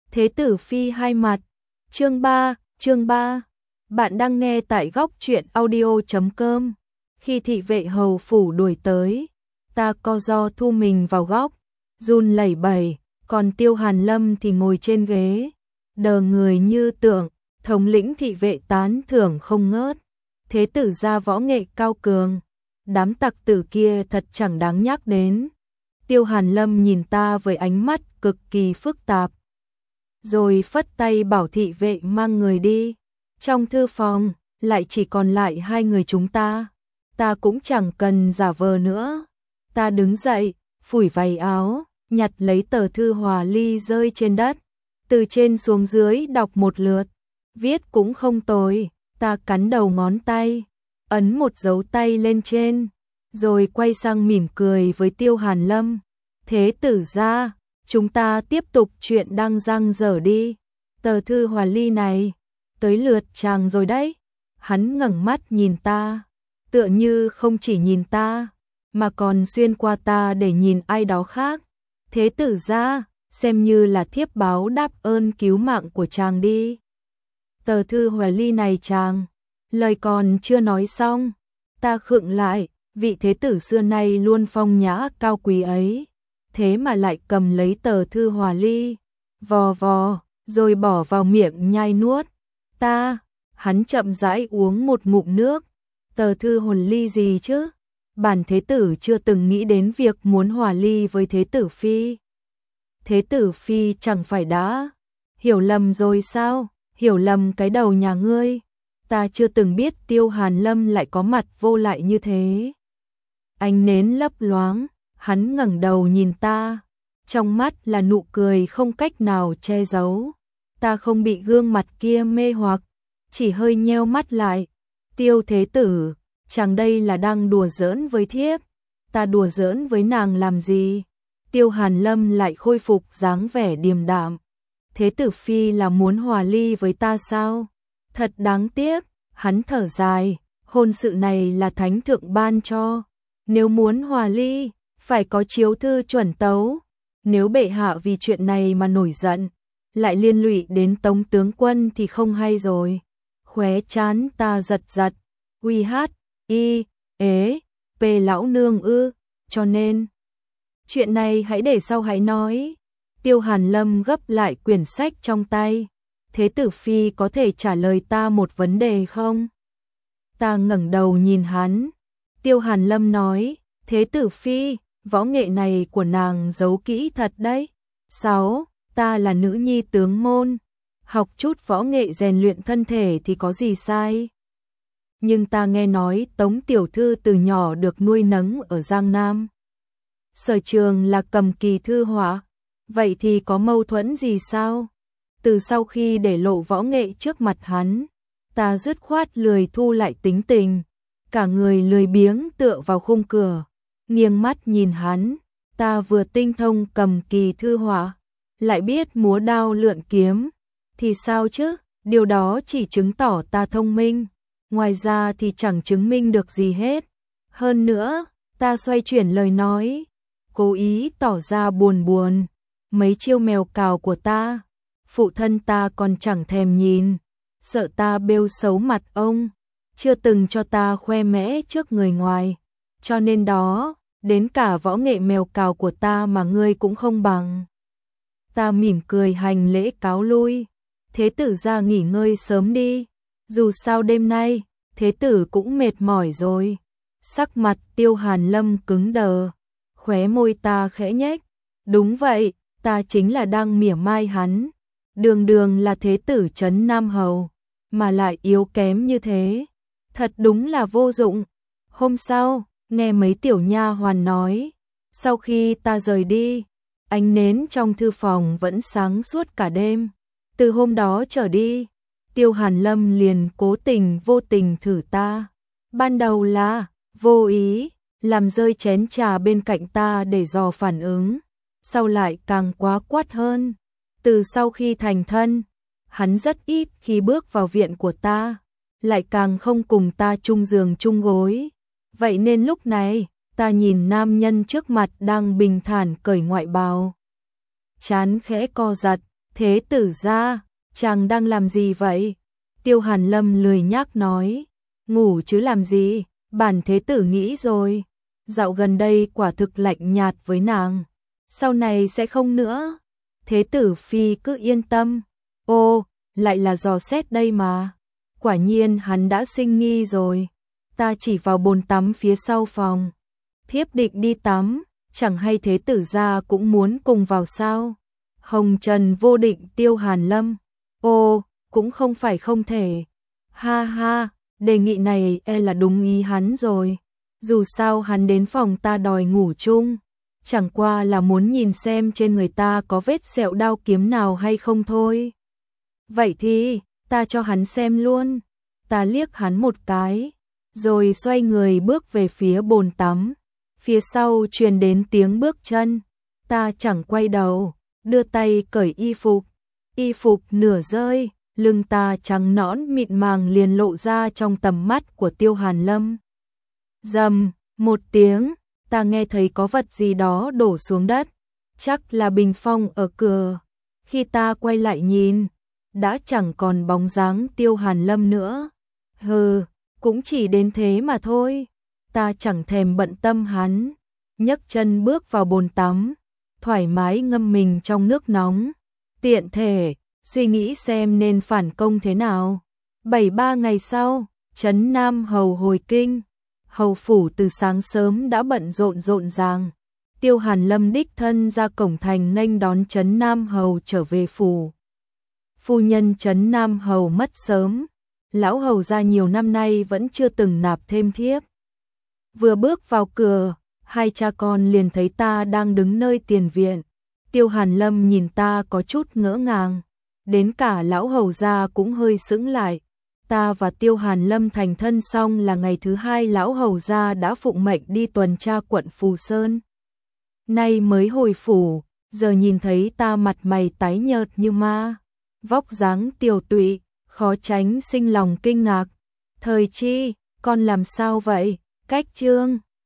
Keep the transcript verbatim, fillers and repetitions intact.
Thế tử phi hai mặt. Chương ba, chương ba. Bạn đang nghe tại góc truyện audio chấm com. Khi thị vệ hầu phủ đuổi tới, ta co ro thu mình vào góc, run lẩy bẩy, còn Tiêu Hàn Lâm thì ngồi trên ghế, đờ người như tượng. Thống lĩnh thị vệ tán thưởng không ngớt. Thế tử gia võ nghệ cao cường, đám tặc tử kia thật chẳng đáng nhắc đến. Tiêu Hàn Lâm nhìn ta với ánh mắt cực kỳ phức tạp, rồi phất tay bảo thị vệ mang người đi. Trong thư phòng, lại chỉ còn lại hai người chúng ta. Ta cũng chẳng cần giả vờ nữa. Ta đứng dậy, phủi váy áo, nhặt lấy tờ thư hòa ly rơi trên đất. Từ trên xuống dưới đọc một lượt. Viết cũng không tồi. Ta cắn đầu ngón tay, ấn một dấu tay lên trên, rồi quay sang mỉm cười với Tiêu Hàn Lâm. Thế tử gia, chúng ta tiếp tục chuyện đang dang dở đi. Tờ thư hòa ly này, tới lượt chàng rồi đấy. Hắn ngẩng mắt nhìn ta, tựa như không chỉ nhìn ta, mà còn xuyên qua ta để nhìn ai đó khác. Thế tử gia, xem như là thiếp báo đáp ơn cứu mạng của chàng đi. Tờ thư hòa ly này chàng. Lời còn chưa nói xong, ta khựng lại, vị thế tử xưa nay luôn phong nhã cao quý ấy, thế mà lại cầm lấy tờ thư hòa ly, vò vò, rồi bỏ vào miệng nhai nuốt. Ta, hắn chậm rãi uống một ngụm nước. Tờ thư hồn ly gì chứ? Bản thế tử chưa từng nghĩ đến việc muốn hòa ly với thế tử phi. Thế tử phi chẳng phải đã hiểu lầm rồi sao? Hiểu lầm cái đầu nhà ngươi. Ta chưa từng biết Tiêu Hàn Lâm lại có mặt vô lại như thế. Ánh nến lấp loáng, hắn ngẩng đầu nhìn ta, trong mắt là nụ cười không cách nào che giấu. Ta không bị gương mặt kia mê hoặc, chỉ hơi nheo mắt lại. Tiêu thế tử, chàng đây là đang đùa giỡn với thiếp. Ta đùa giỡn với nàng làm gì? Tiêu Hàn Lâm lại khôi phục dáng vẻ điềm đạm. Thế tử phi là muốn hòa ly với ta sao? Thật đáng tiếc. Hắn thở dài, hôn sự này là thánh thượng ban cho. Nếu muốn hòa ly, phải có chiếu thư chuẩn tấu. Nếu bệ hạ vì chuyện này mà nổi giận, lại liên lụy đến Tống tướng quân thì không hay rồi. Khóe trán ta giật giật. Uy hát, y, ế, pê lão nương ư, cho nên chuyện này hãy để sau hãy nói. Tiêu Hàn Lâm gấp lại quyển sách trong tay. Thế tử phi có thể trả lời ta một vấn đề không? Ta ngẩng đầu nhìn hắn. Tiêu Hàn Lâm nói, thế tử phi, võ nghệ này của nàng giấu kỹ thật đấy. Sáu, ta là nữ nhi tướng môn, học chút võ nghệ rèn luyện thân thể thì có gì sai. Nhưng ta nghe nói Tống tiểu thư từ nhỏ được nuôi nấng ở Giang Nam. Sở trường là cầm kỳ thư họa, vậy thì có mâu thuẫn gì sao? Từ sau khi để lộ võ nghệ trước mặt hắn, ta dứt khoát lười thu lại tính tình, cả người lười biếng tựa vào khung cửa, nghiêng mắt nhìn hắn. Ta vừa tinh thông cầm kỳ thư họa, lại biết múa đao lượn kiếm, thì sao chứ? Điều đó chỉ chứng tỏ ta thông minh, ngoài ra thì chẳng chứng minh được gì hết. Hơn nữa, ta xoay chuyển lời nói, cố ý tỏ ra buồn buồn. Mấy chiêu mèo cào của ta, phụ thân ta còn chẳng thèm nhìn, sợ ta bêu xấu mặt ông, chưa từng cho ta khoe mẽ trước người ngoài. Cho nên đó, đến cả võ nghệ mèo cào của ta mà ngươi cũng không bằng. Ta mỉm cười hành lễ cáo lui. Thế tử ra nghỉ ngơi sớm đi, dù sao đêm nay, thế tử cũng mệt mỏi rồi. Sắc mặt Tiêu Hàn Lâm cứng đờ, khóe môi ta khẽ nhếch. Đúng vậy, ta chính là đang mỉa mai hắn. Đường đường là thế tử trấn Nam Hầu, mà lại yếu kém như thế. Thật đúng là vô dụng. Hôm sau, nghe mấy tiểu nha hoàn nói, sau khi ta rời đi, ánh nến trong thư phòng vẫn sáng suốt cả đêm. Từ hôm đó trở đi, Tiêu Hàn Lâm liền cố tình vô tình thử ta. Ban đầu là vô ý, làm rơi chén trà bên cạnh ta để dò phản ứng. Sau lại càng quá quát hơn. Từ sau khi thành thân, hắn rất ít khi bước vào viện của ta, lại càng không cùng ta chung giường chung gối. Vậy nên lúc này, ta nhìn nam nhân trước mặt đang bình thản cởi ngoại bào, trán khẽ co giật. Thế tử gia, chàng đang làm gì vậy? Tiêu Hàn Lâm lười nhác nói. Ngủ chứ làm gì, bản thế tử nghĩ rồi. Dạo gần đây quả thực lạnh nhạt với nàng. Sau này sẽ không nữa. Thế tử phi cứ yên tâm. Ô, lại là dò xét đây mà. Quả nhiên hắn đã sinh nghi rồi. Ta chỉ vào bồn tắm phía sau phòng. Thiếp định đi tắm, chẳng hay thế tử gia cũng muốn cùng vào sao? Hồng Trần vô định Tiêu Hàn Lâm. Ô, cũng không phải không thể. Ha ha, đề nghị này e là đúng ý hắn rồi. Dù sao hắn đến phòng ta đòi ngủ chung. Chẳng qua là muốn nhìn xem trên người ta có vết sẹo đao kiếm nào hay không thôi. Vậy thì, ta cho hắn xem luôn. Ta liếc hắn một cái, rồi xoay người bước về phía bồn tắm. Phía sau truyền đến tiếng bước chân. Ta chẳng quay đầu, đưa tay cởi y phục. Y phục nửa rơi, lưng ta trắng nõn mịn màng liền lộ ra trong tầm mắt của Tiêu Hàn Lâm. Rầm, một tiếng, ta nghe thấy có vật gì đó đổ xuống đất. Chắc là bình phong ở cửa. Khi ta quay lại nhìn, đã chẳng còn bóng dáng Tiêu Hàn Lâm nữa. Hừ, cũng chỉ đến thế mà thôi. Ta chẳng thèm bận tâm hắn, nhấc chân bước vào bồn tắm, thoải mái ngâm mình trong nước nóng. Tiện thể, suy nghĩ xem nên phản công thế nào. Bảy ba ngày sau, trấn Nam Hầu hồi kinh. Hầu phủ từ sáng sớm đã bận rộn rộn ràng. Tiêu Hàn Lâm đích thân ra cổng thành nghênh đón trấn Nam Hầu trở về phủ. Phu nhân trấn Nam Hầu mất sớm, lão hầu gia nhiều năm nay vẫn chưa từng nạp thêm thiếp. Vừa bước vào cửa, hai cha con liền thấy ta đang đứng nơi tiền viện. Tiêu Hàn Lâm nhìn ta có chút ngỡ ngàng, đến cả lão hầu gia cũng hơi sững lại. Ta và Tiêu Hàn Lâm thành thân xong là ngày thứ hai lão hầu gia đã phụng mệnh đi tuần tra quận Phù Sơn. Nay mới hồi phủ, giờ nhìn thấy ta mặt mày tái nhợt như ma, vóc dáng tiều tụy, khó tránh sinh lòng kinh ngạc. Thời chi, con làm sao vậy? Cách Trương